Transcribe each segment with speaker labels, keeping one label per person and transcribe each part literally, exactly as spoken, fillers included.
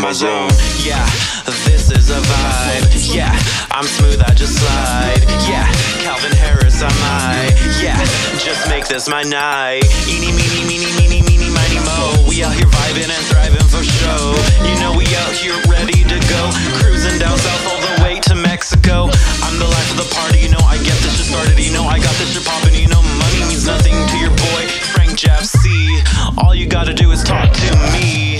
Speaker 1: my zone. Yeah, this is a vibe. Yeah, I'm smooth, I just slide. Yeah, Calvin Harris, I'm high. Yeah, just make this my night. Eeny, meeny, meeny, meeny, meeny, miny, mo. We out here vibing and thriving for show. You know we out here ready to go. Cruising down south all the way to Mexico. I'm the life of the party, you know I get this shit started. You know I got this shit poppin'. You know money means nothing to your boy Frank Jeff C. All you gotta do is talk to me.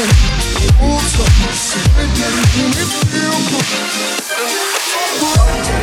Speaker 2: Ooh,